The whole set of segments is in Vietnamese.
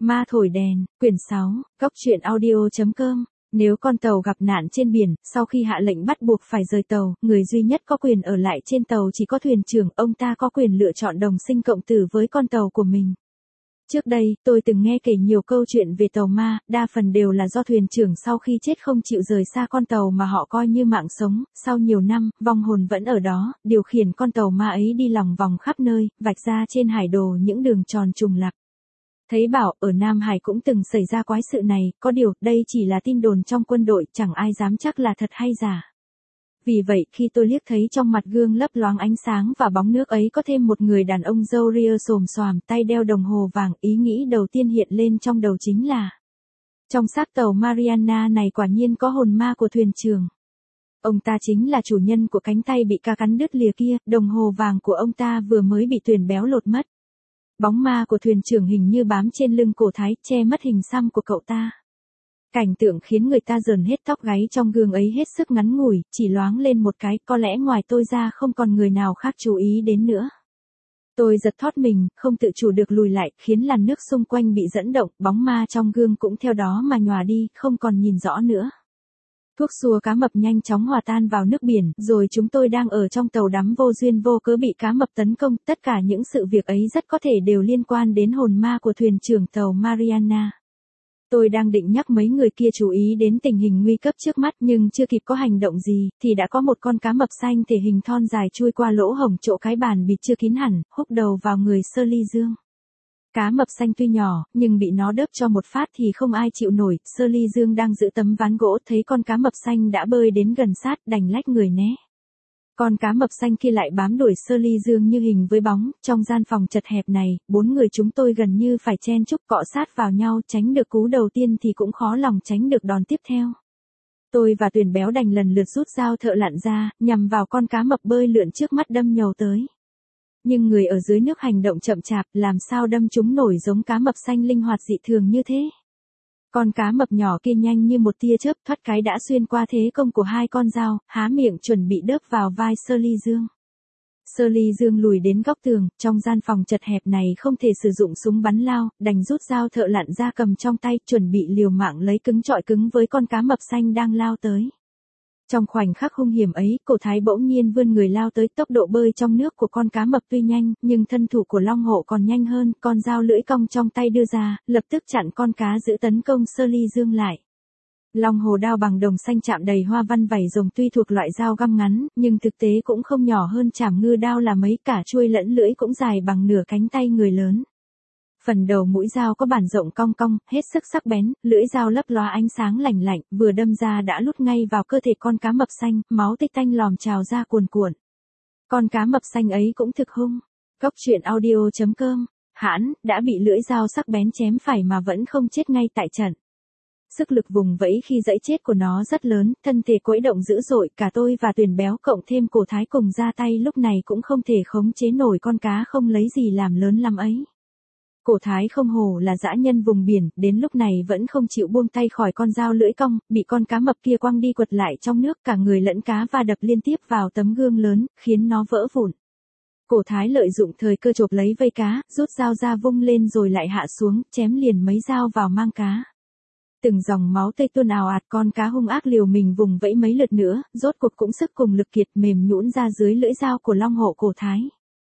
Ma thổi đèn, quyển 6, góc truyện audio.com. Nếu con tàu gặp nạn trên biển, sau khi hạ lệnh bắt buộc phải rời tàu, người duy nhất có quyền ở lại trên tàu chỉ có thuyền trưởng, ông ta có quyền lựa chọn đồng sinh cộng tử với con tàu của mình. Trước đây, tôi từng nghe kể nhiều câu chuyện về tàu ma, đa phần đều là do thuyền trưởng sau khi chết không chịu rời xa con tàu mà họ coi như mạng sống, sau nhiều năm, vong hồn vẫn ở đó, điều khiển con tàu ma ấy đi lòng vòng khắp nơi, vạch ra trên hải đồ những đường tròn trùng lặp. Thấy bảo, ở Nam Hải cũng từng xảy ra quái sự này, có điều, đây chỉ là tin đồn trong quân đội, chẳng ai dám chắc là thật hay giả. Vì vậy, khi tôi liếc thấy trong mặt gương lấp loáng ánh sáng và bóng nước ấy có thêm một người đàn ông râu ria xồm xoàm, tay đeo đồng hồ vàng, ý nghĩ đầu tiên hiện lên trong đầu chính là: trong xác tàu Mariana này quả nhiên có hồn ma của thuyền trưởng. Ông ta chính là chủ nhân của cánh tay bị ca cắn đứt lìa kia, đồng hồ vàng của ông ta vừa mới bị Tuyền Béo lột mất. Bóng ma của thuyền trưởng hình như bám trên lưng cổ Thái, che mất hình xăm của cậu ta. Cảnh tượng khiến người ta rờn hết tóc gáy trong gương ấy hết sức ngắn ngủi, chỉ loáng lên một cái, có lẽ ngoài tôi ra không còn người nào khác chú ý đến nữa. Tôi giật thót mình, không tự chủ được lùi lại, khiến làn nước xung quanh bị dẫn động, bóng ma trong gương cũng theo đó mà nhòa đi, không còn nhìn rõ nữa. Thuốc xua cá mập nhanh chóng hòa tan vào nước biển, rồi chúng tôi đang ở trong tàu đắm vô duyên vô cớ bị cá mập tấn công, tất cả những sự việc ấy rất có thể đều liên quan đến hồn ma của thuyền trưởng tàu Mariana. Tôi đang định nhắc mấy người kia chú ý đến tình hình nguy cấp trước mắt, nhưng chưa kịp có hành động gì, thì đã có một con cá mập xanh thể hình thon dài chui qua lỗ hổng chỗ cái bàn bịt chưa kín hẳn, húc đầu vào người Sơ Ly Dương. Cá mập xanh tuy nhỏ, nhưng bị nó đớp cho một phát thì không ai chịu nổi. Sơ Ly Dương đang giữ tấm ván gỗ, thấy con cá mập xanh đã bơi đến gần sát, đành lách người né. Con cá mập xanh kia lại bám đuổi Sơ Ly Dương như hình với bóng. Trong gian phòng chật hẹp này, 4 người chúng tôi gần như phải chen chúc cọ sát vào nhau, tránh được cú đầu tiên thì cũng khó lòng tránh được đòn tiếp theo. Tôi và Tuyền Béo đành lần lượt rút dao thợ lặn ra, nhằm vào con cá mập bơi lượn trước mắt đâm nhầu tới. Nhưng người ở dưới nước hành động chậm chạp, làm sao đâm chúng nổi giống cá mập xanh linh hoạt dị thường như thế. Con cá mập nhỏ kia nhanh như một tia chớp, thoát cái đã xuyên qua thế công của hai con dao, há miệng chuẩn bị đớp vào vai Sơ Ly Dương. Sơ Ly Dương lùi đến góc tường, trong gian phòng chật hẹp này không thể sử dụng súng bắn lao, đành rút dao thợ lặn ra cầm trong tay, chuẩn bị liều mạng lấy cứng chọi cứng với con cá mập xanh đang lao tới. Trong khoảnh khắc hung hiểm ấy, cổ Thái bỗng nhiên vươn người lao tới, tốc độ bơi trong nước của con cá mập tuy nhanh, nhưng thân thủ của Long Hổ còn nhanh hơn, con dao lưỡi cong trong tay đưa ra, lập tức chặn con cá giữ tấn công Sơ Ly Dương lại. Long Hổ đao bằng đồng xanh chạm đầy hoa văn vảy rồng tuy thuộc loại dao găm ngắn, nhưng thực tế cũng không nhỏ hơn Trảm Ngư đao là mấy, cả chuôi lẫn lưỡi cũng dài bằng nửa cánh tay người lớn. Phần đầu mũi dao có bản rộng cong cong, hết sức sắc bén, lưỡi dao lấp lóa ánh sáng lạnh lạnh, vừa đâm ra đã lút ngay vào cơ thể con cá mập xanh, máu tanh tanh lòm trào ra cuồn cuộn. Con cá mập xanh ấy cũng thực hung. Góc truyện audio.com. Hãn, đã bị lưỡi dao sắc bén chém phải mà vẫn không chết ngay tại trận. Sức lực vùng vẫy khi giãy chết của nó rất lớn, thân thể quẫy động dữ dội, cả tôi và Tuyền Béo cộng thêm cổ Thái cùng ra tay lúc này cũng không thể khống chế nổi con cá không lấy gì làm lớn lắm ấy. Cổ Thái không hổ là dã nhân vùng biển, đến lúc này vẫn không chịu buông tay khỏi con dao lưỡi cong, bị con cá mập kia quăng đi quật lại trong nước, cả người lẫn cá va đập liên tiếp vào tấm gương lớn, khiến nó vỡ vụn. Cổ Thái lợi dụng thời cơ chộp lấy vây cá, rút dao ra vung lên rồi lại hạ xuống, chém liền mấy dao vào mang cá. Từng dòng máu tươi tuôn ào ạt, con cá hung ác liều mình vùng vẫy mấy lượt nữa, rốt cuộc cũng sức cùng lực kiệt, mềm nhũn ra dưới lưỡi dao của Long Hổ cổ Thái.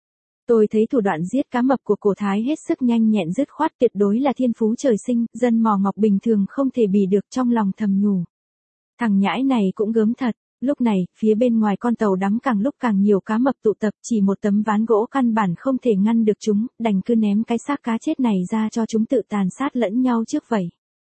Tôi thấy thủ đoạn giết cá mập của cổ Thái hết sức nhanh nhẹn dứt khoát, tuyệt đối là thiên phú trời sinh, dân mò ngọc bình thường không thể bì được, trong lòng thầm nhủ. Thằng nhãi này cũng gớm thật. Lúc này, phía bên ngoài con tàu đắm càng lúc càng nhiều cá mập tụ tập, chỉ một tấm ván gỗ căn bản không thể ngăn được chúng, đành cứ ném cái xác cá chết này ra cho chúng tự tàn sát lẫn nhau trước vậy.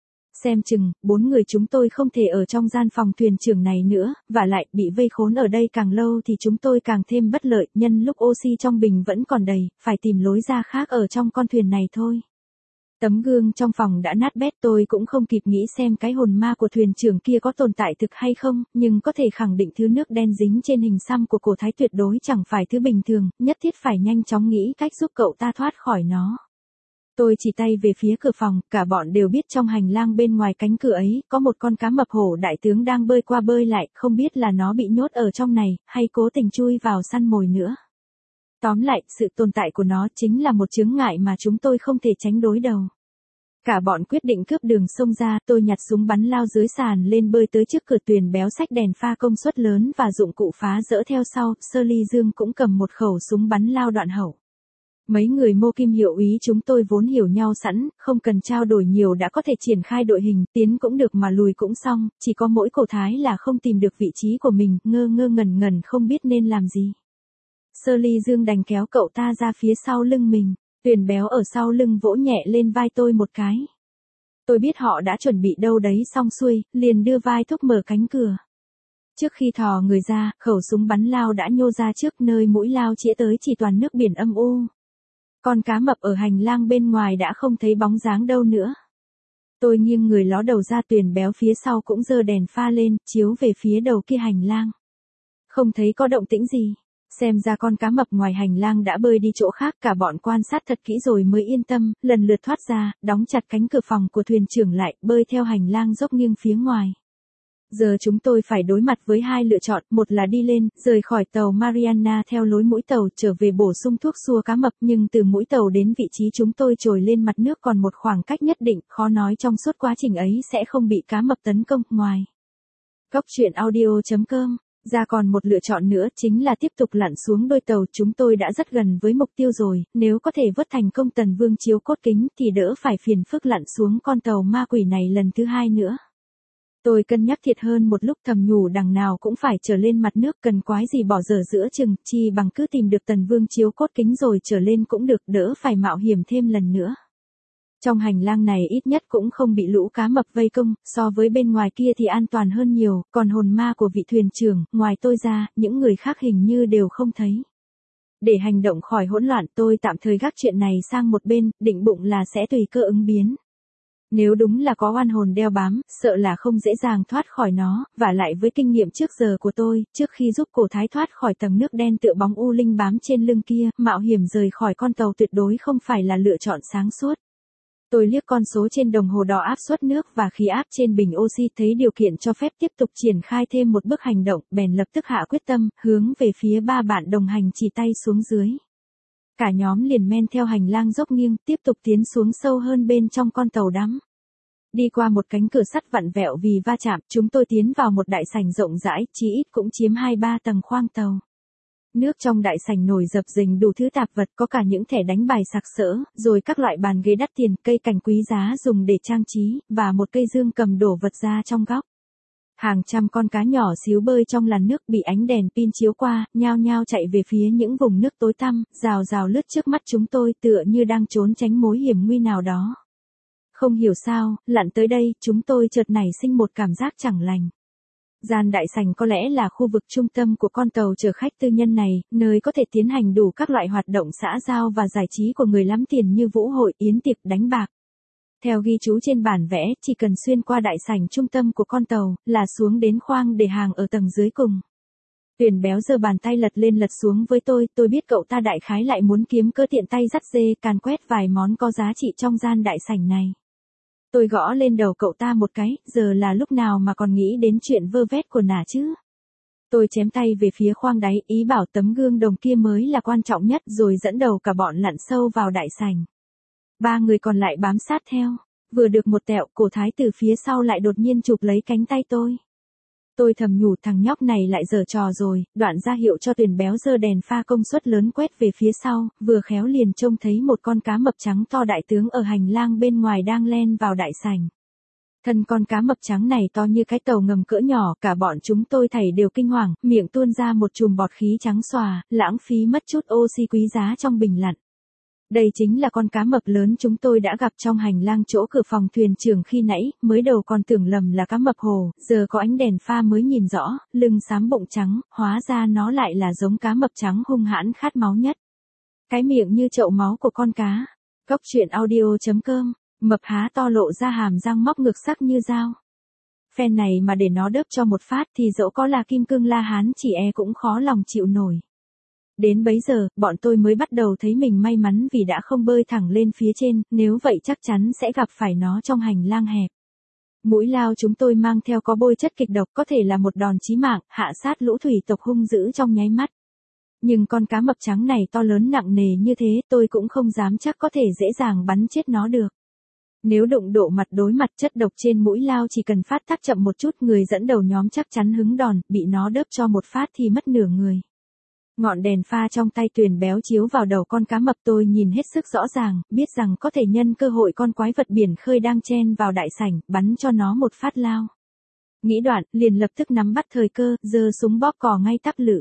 Xem chừng, 4 người chúng tôi không thể ở trong gian phòng thuyền trưởng này nữa, và lại, bị vây khốn ở đây càng lâu thì chúng tôi càng thêm bất lợi, nhân lúc oxy trong bình vẫn còn đầy, phải tìm lối ra khác ở trong con thuyền này thôi. Tấm gương trong phòng đã nát bét, tôi cũng không kịp nghĩ xem cái hồn ma của thuyền trưởng kia có tồn tại thực hay không, nhưng có thể khẳng định thứ nước đen dính trên hình xăm của cổ Thái tuyệt đối chẳng phải thứ bình thường, nhất thiết phải nhanh chóng nghĩ cách giúp cậu ta thoát khỏi nó. Tôi chỉ tay về phía cửa phòng, cả bọn đều biết trong hành lang bên ngoài cánh cửa ấy, có một con cá mập hổ đại tướng đang bơi qua bơi lại, không biết là nó bị nhốt ở trong này, hay cố tình chui vào săn mồi nữa. Tóm lại, sự tồn tại của nó chính là một chướng ngại mà chúng tôi không thể tránh đối đầu. Cả bọn quyết định cướp đường xông ra, tôi nhặt súng bắn lao dưới sàn lên bơi tới trước cửa. Tuyền béo xách đèn pha công suất lớn và dụng cụ phá rỡ theo sau, Shirley Dương cũng cầm một khẩu súng bắn lao đoạn hậu. Mấy người Mô Kim hiệu úy chúng tôi vốn hiểu nhau sẵn, không cần trao đổi nhiều đã có thể triển khai đội hình, tiến cũng được mà lùi cũng xong, chỉ có mỗi Cổ Thái là không tìm được vị trí của mình, ngơ ngơ ngẩn ngẩn không biết nên làm gì. Shirley Dương đành kéo cậu ta ra phía sau lưng mình, Tuyền béo ở sau lưng vỗ nhẹ lên vai tôi một cái. Tôi biết họ đã chuẩn bị đâu đấy xong xuôi, liền đưa vai thúc mở cánh cửa. Trước khi thò người ra, khẩu súng bắn lao đã nhô ra trước, nơi mũi lao chĩa tới chỉ toàn nước biển âm u. Con cá mập ở hành lang bên ngoài đã không thấy bóng dáng đâu nữa. Tôi nghiêng người ló đầu ra, Tuyền béo phía sau cũng giơ đèn pha lên, chiếu về phía đầu kia hành lang. Không thấy có động tĩnh gì. Xem ra con cá mập ngoài hành lang đã bơi đi chỗ khác. Cả bọn quan sát thật kỹ rồi mới yên tâm, lần lượt thoát ra, đóng chặt cánh cửa phòng của thuyền trưởng lại, bơi theo hành lang dốc nghiêng phía ngoài. Giờ chúng tôi phải đối mặt với hai lựa chọn, một là đi lên, rời khỏi tàu Mariana theo lối mũi tàu trở về bổ sung thuốc xua cá mập, nhưng từ mũi tàu đến vị trí chúng tôi trồi lên mặt nước còn một khoảng cách nhất định, khó nói trong suốt quá trình ấy sẽ không bị cá mập tấn công. Ngoài Góc truyện audio.com ra còn một lựa chọn nữa, chính là tiếp tục lặn xuống đuôi tàu. Chúng tôi đã rất gần với mục tiêu rồi, nếu có thể vớt thành công Tần Vương chiếu cốt kính thì đỡ phải phiền phức lặn xuống con tàu ma quỷ này lần thứ hai nữa. Tôi cân nhắc thiệt hơn một lúc, thầm nhủ đằng nào cũng phải trở lên mặt nước, cần quái gì bỏ dở giữa chừng, chi bằng cứ tìm được Tần Vương chiếu cốt kính rồi trở lên cũng được, đỡ phải mạo hiểm thêm lần nữa. Trong hành lang này ít nhất cũng không bị lũ cá mập vây công, so với bên ngoài kia thì an toàn hơn nhiều, còn hồn ma của vị thuyền trưởng, ngoài tôi ra, những người khác hình như đều không thấy. Để hành động khỏi hỗn loạn, tôi tạm thời gác chuyện này sang một bên, định bụng là sẽ tùy cơ ứng biến. Nếu đúng là có oan hồn đeo bám, sợ là không dễ dàng thoát khỏi nó, và lại với kinh nghiệm trước giờ của tôi, trước khi giúp Cổ Thái thoát khỏi tầng nước đen tựa bóng u linh bám trên lưng kia, mạo hiểm rời khỏi con tàu tuyệt đối không phải là lựa chọn sáng suốt. Tôi liếc con số trên đồng hồ đo áp suất nước và khí áp trên bình oxy, thấy điều kiện cho phép tiếp tục triển khai thêm một bước hành động, bèn lập tức hạ quyết tâm, hướng về phía ba bạn đồng hành chỉ tay xuống dưới. Cả nhóm liền men theo hành lang dốc nghiêng, tiếp tục tiến xuống sâu hơn bên trong con tàu đắm. Đi qua một cánh cửa sắt vặn vẹo vì va chạm, chúng tôi tiến vào một đại sảnh rộng rãi, chí ít cũng chiếm 2-3 tầng khoang tàu. Nước trong đại sảnh nổi dập dình đủ thứ tạp vật, có cả những thẻ đánh bài sặc sỡ, rồi các loại bàn ghế đắt tiền, cây cảnh quý giá dùng để trang trí, và một cây dương cầm đổ vật ra trong góc. Hàng trăm con cá nhỏ xíu bơi trong làn nước bị ánh đèn pin chiếu qua, nhao nhao chạy về phía những vùng nước tối tăm, rào rào lướt trước mắt chúng tôi tựa như đang trốn tránh mối hiểm nguy nào đó. Không hiểu sao, lặn tới đây, chúng tôi chợt nảy sinh một cảm giác chẳng lành. Gian đại sảnh có lẽ là khu vực trung tâm của con tàu chở khách tư nhân này, nơi có thể tiến hành đủ các loại hoạt động xã giao và giải trí của người lắm tiền như vũ hội, yến tiệc, đánh bạc. Theo ghi chú trên bản vẽ, chỉ cần xuyên qua đại sảnh trung tâm của con tàu, là xuống đến khoang để hàng ở tầng dưới cùng. Tuyền béo giơ bàn tay lật lên lật xuống với tôi biết cậu ta đại khái lại muốn kiếm cơ tiện tay dắt dê càn quét vài món có giá trị trong gian đại sảnh này. Tôi gõ lên đầu cậu ta một cái, giờ là lúc nào mà còn nghĩ đến chuyện vơ vét của nả chứ. Tôi chém tay về phía khoang đáy, ý bảo tấm gương đồng kia mới là quan trọng nhất, rồi dẫn đầu cả bọn lặn sâu vào đại sảnh. Ba người còn lại bám sát theo. Vừa được một tẹo, Cổ Thái từ phía sau lại đột nhiên chụp lấy cánh tay tôi. Tôi thầm nhủ thằng nhóc này lại giở trò rồi, đoạn ra hiệu cho Tuyền béo giơ đèn pha công suất lớn quét về phía sau, vừa khéo liền trông thấy một con cá mập trắng to đại tướng ở hành lang bên ngoài đang len vào đại sảnh. Thân con cá mập trắng này to như cái tàu ngầm cỡ nhỏ, cả bọn chúng tôi thảy đều kinh hoàng, miệng tuôn ra một chùm bọt khí trắng xòa, lãng phí mất chút oxy quý giá trong bình lặn. Đây chính là con cá mập lớn chúng tôi đã gặp trong hành lang chỗ cửa phòng thuyền trưởng khi nãy, mới đầu còn tưởng lầm là cá mập hồ, giờ có ánh đèn pha mới nhìn rõ, lưng xám bụng trắng, hóa ra nó lại là giống cá mập trắng hung hãn khát máu nhất. Cái miệng như chậu máu của con cá. Góc truyện audio.com, mập há to lộ ra hàm răng móc ngược sắc như dao. Phen này mà để nó đớp cho một phát thì dẫu có là kim cương La Hán chỉ cũng khó lòng chịu nổi. Đến bấy giờ, bọn tôi mới bắt đầu thấy mình may mắn vì đã không bơi thẳng lên phía trên, nếu vậy chắc chắn sẽ gặp phải nó trong hành lang hẹp. Mũi lao chúng tôi mang theo có bôi chất kịch độc, có thể là một đòn chí mạng, hạ sát lũ thủy tộc hung dữ trong nháy mắt. Nhưng con cá mập trắng này to lớn nặng nề như thế, tôi cũng không dám chắc có thể dễ dàng bắn chết nó được. Nếu đụng độ mặt đối mặt, chất độc trên mũi lao chỉ cần phát tác chậm một chút, người dẫn đầu nhóm chắc chắn hứng đòn, bị nó đớp cho một phát thì mất nửa người. Ngọn đèn pha trong tay Tuyền béo chiếu vào đầu con cá mập, tôi nhìn hết sức rõ ràng, biết rằng có thể nhân cơ hội con quái vật biển khơi đang chen vào đại sảnh, bắn cho nó một phát lao. Nghĩ đoạn, liền lập tức nắm bắt thời cơ, giơ súng bóp cò ngay tắp lự.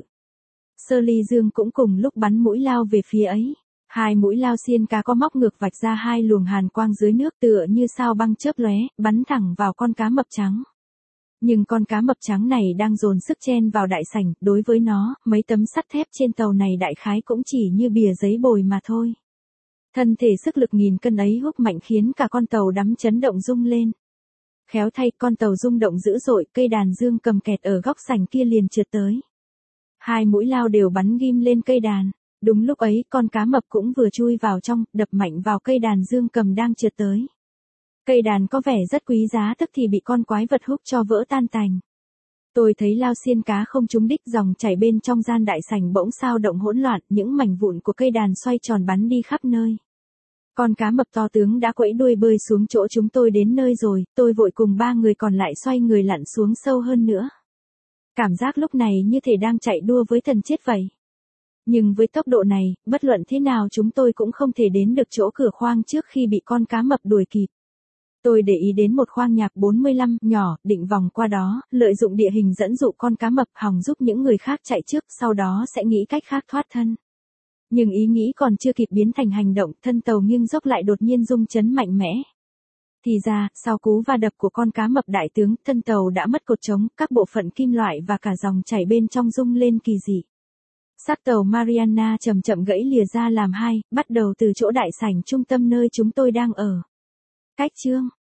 Sơ Ly Dương cũng cùng lúc bắn mũi lao về phía ấy. Hai mũi lao xiên cá có móc ngược vạch ra hai luồng hàn quang dưới nước tựa như sao băng chớp lóe, bắn thẳng vào con cá mập trắng. Nhưng con cá mập trắng này đang dồn sức chen vào đại sảnh, đối với nó, mấy tấm sắt thép trên tàu này đại khái cũng chỉ như bìa giấy bồi mà thôi. Thân thể sức lực 1000 cân ấy húc mạnh khiến cả con tàu đắm chấn động rung lên. Khéo thay, con tàu rung động dữ dội, cây đàn dương cầm kẹt ở góc sảnh kia liền trượt tới. Hai mũi lao đều bắn ghim lên cây đàn. Đúng lúc ấy, con cá mập cũng vừa chui vào trong, đập mạnh vào cây đàn dương cầm đang trượt tới. Cây đàn có vẻ rất quý giá, tức thì bị con quái vật húc cho vỡ tan tành. Tôi thấy lao xiên cá không trúng đích, dòng chảy bên trong gian đại sảnh bỗng sao động hỗn loạn, những mảnh vụn của cây đàn xoay tròn bắn đi khắp nơi. Con cá mập to tướng đã quẫy đuôi bơi xuống chỗ chúng tôi đến nơi rồi, tôi vội cùng 3 người còn lại xoay người lặn xuống sâu hơn nữa. Cảm giác lúc này như thể đang chạy đua với thần chết vậy. Nhưng với tốc độ này, bất luận thế nào chúng tôi cũng không thể đến được chỗ cửa khoang trước khi bị con cá mập đuổi kịp. Tôi để ý đến một khoang nhạc 45 nhỏ, định vòng qua đó, lợi dụng địa hình dẫn dụ con cá mập hòng giúp những người khác chạy trước, sau đó sẽ nghĩ cách khác thoát thân. Nhưng ý nghĩ còn chưa kịp biến thành hành động, thân tàu nghiêng dốc lại đột nhiên rung chấn mạnh mẽ. Thì ra, sau cú va đập của con cá mập đại tướng, thân tàu đã mất cột trống, các bộ phận kim loại và cả dòng chảy bên trong rung lên kỳ dị. Xác tàu Mariana chậm chậm gãy lìa ra làm hai, bắt đầu từ chỗ đại sảnh trung tâm nơi chúng tôi đang ở. Cách chương